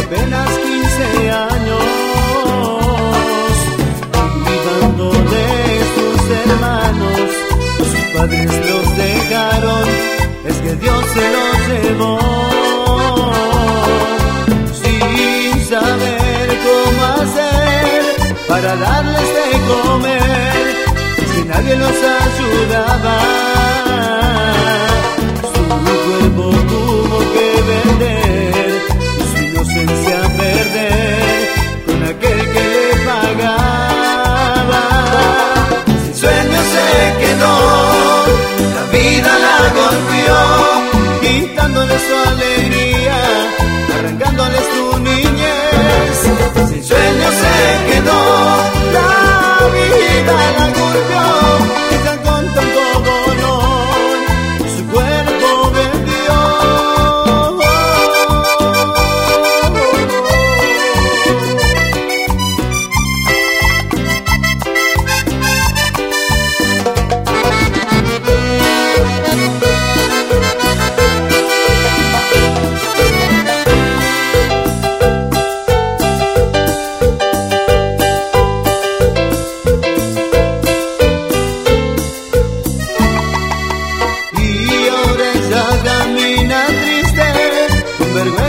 apenas 15 años, cuidando de sus hermanos. Sus padres los dejaron, es que Dios se los llevó, sin saber cómo hacer para darles de comer, es que nadie los ayudaba. Su cuerpo tuvo que vender, su inocencia perder, con aquel que le pagaba. Sin sueño se quedó, la vida la golpeó, quitándole su alegría, arrancándoles su niñez. Sin sueño se quedó, la vida la golpeó, ella con tanto dolor su cuerpo vendió. Camina triste, con vergüenza